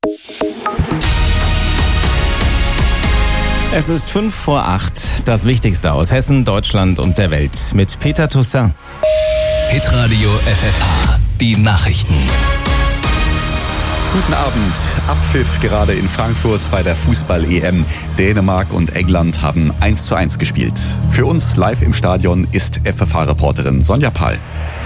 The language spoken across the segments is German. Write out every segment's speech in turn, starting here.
Es ist 7:05, das Wichtigste aus Hessen, Deutschland und der Welt mit Peter Toussaint. Hitradio FFH, die Nachrichten. Guten Abend. Abpfiff gerade in Frankfurt bei der Fußball-EM. Dänemark und England haben 1:1 gespielt. Für uns live im Stadion ist FFH-Reporterin Sonja Pahl.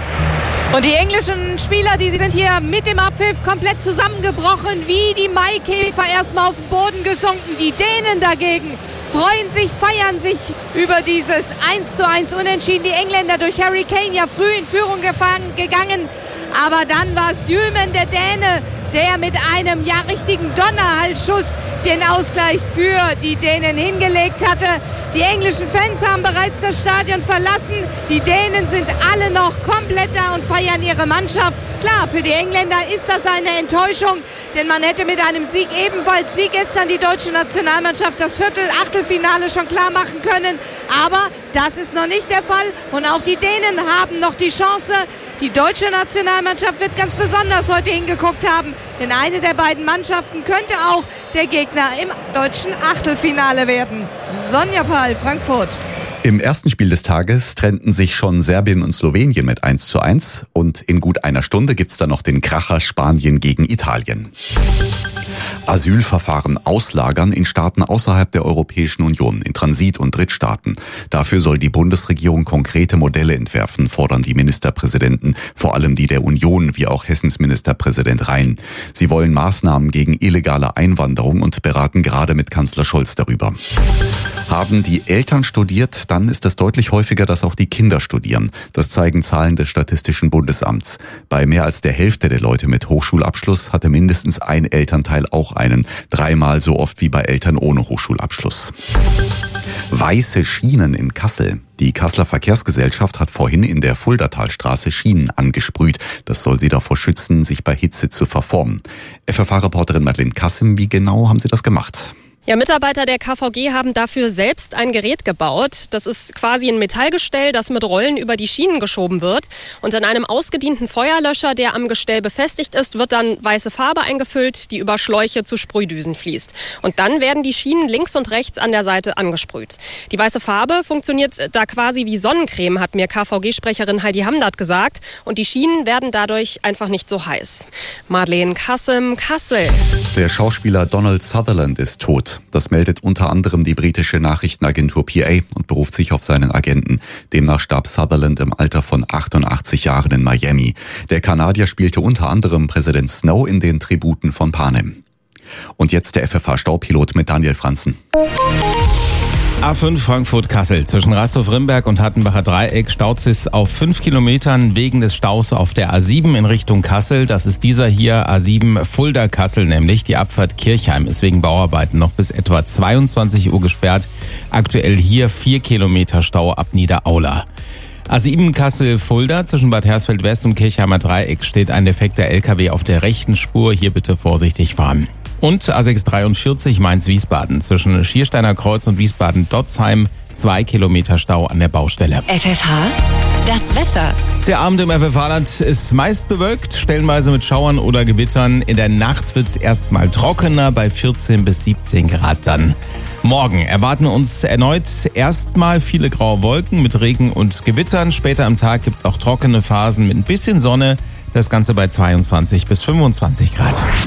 Und die englischen Spieler, die sind hier mit dem Abpfiff komplett zusammengebrochen, wie die Maikäfer erstmal auf den Boden gesunken. Die Dänen dagegen freuen sich, feiern sich über dieses 1:1 Unentschieden. Die Engländer durch Harry Kane ja früh in Führung gegangen. Aber dann war es Hjulmand, der Däne, der mit einem richtigen Donnerhalsschuss den Ausgleich für die Dänen hingelegt hatte. Die englischen Fans haben bereits das Stadion verlassen. Die Dänen sind alle noch komplett da und feiern ihre Mannschaft. Klar, für die Engländer ist das eine Enttäuschung, denn man hätte mit einem Sieg ebenfalls wie gestern die deutsche Nationalmannschaft das Achtelfinale schon klar machen können. Aber das ist noch nicht der Fall und auch die Dänen haben noch die Chance. Die deutsche Nationalmannschaft wird ganz besonders heute hingeguckt haben, denn eine der beiden Mannschaften könnte auch der Gegner im deutschen Achtelfinale werden. Sonja Pahl, Frankfurt. Im ersten Spiel des Tages trennten sich schon Serbien und Slowenien mit 1:1 und in gut einer Stunde gibt's dann noch den Kracher Spanien gegen Italien. Asylverfahren auslagern in Staaten außerhalb der Europäischen Union, in Transit- und Drittstaaten. Dafür soll die Bundesregierung konkrete Modelle entwerfen, fordern die Ministerpräsidenten, vor allem die der Union, wie auch Hessens Ministerpräsident Rhein. Sie wollen Maßnahmen gegen illegale Einwanderung und beraten gerade mit Kanzler Scholz darüber. Haben die Eltern studiert, dann ist es deutlich häufiger, dass auch die Kinder studieren. Das zeigen Zahlen des Statistischen Bundesamts. Bei mehr als der Hälfte der Leute mit Hochschulabschluss hatte mindestens ein Elternteil auch einen. 3-mal so oft wie bei Eltern ohne Hochschulabschluss. Weiße Schienen in Kassel. Die Kasseler Verkehrsgesellschaft hat vorhin in der Fuldatalstraße Schienen angesprüht. Das soll sie davor schützen, sich bei Hitze zu verformen. FFH-Reporterin Madeleine Kassim, wie genau haben Sie das gemacht? Ja, Mitarbeiter der KVG haben dafür selbst ein Gerät gebaut. Das ist quasi ein Metallgestell, das mit Rollen über die Schienen geschoben wird. Und in einem ausgedienten Feuerlöscher, der am Gestell befestigt ist, wird dann weiße Farbe eingefüllt, die über Schläuche zu Sprühdüsen fließt. Und dann werden die Schienen links und rechts an der Seite angesprüht. Die weiße Farbe funktioniert da quasi wie Sonnencreme, hat mir KVG-Sprecherin Heidi Hamdard gesagt. Und die Schienen werden dadurch einfach nicht so heiß. Madeleine Kassim, Kassel. Der Schauspieler Donald Sutherland ist tot. Das meldet unter anderem die britische Nachrichtenagentur PA und beruft sich auf seinen Agenten. Demnach starb Sutherland im Alter von 88 Jahren in Miami. Der Kanadier spielte unter anderem Präsident Snow in den Tributen von Panem. Und jetzt der FFH-Staupilot mit Daniel Franzen. A5 Frankfurt-Kassel. Zwischen Rastow-Rimberg und Hattenbacher Dreieck staut es auf 5 Kilometern wegen des Staus auf der A7 in Richtung Kassel. Das ist dieser hier, A7 Fulda-Kassel nämlich. Die Abfahrt Kirchheim ist wegen Bauarbeiten noch bis etwa 22 Uhr gesperrt. Aktuell hier 4 Kilometer Stau ab Niederaula. A7 Kassel-Fulda zwischen Bad Hersfeld-West und Kirchheimer Dreieck steht ein defekter LKW auf der rechten Spur. Hier bitte vorsichtig fahren. Und A643 Mainz-Wiesbaden zwischen Schiersteiner Kreuz und Wiesbaden-Dotzheim 2 Kilometer Stau an der Baustelle. FFH, das Wetter. Der Abend im FFH-Land ist meist bewölkt, stellenweise mit Schauern oder Gewittern. In der Nacht wird es erstmal trockener, bei 14 bis 17 Grad dann. Morgen erwarten uns erneut erstmal viele graue Wolken mit Regen und Gewittern. Später am Tag gibt es auch trockene Phasen mit ein bisschen Sonne. Das Ganze bei 22 bis 25 Grad.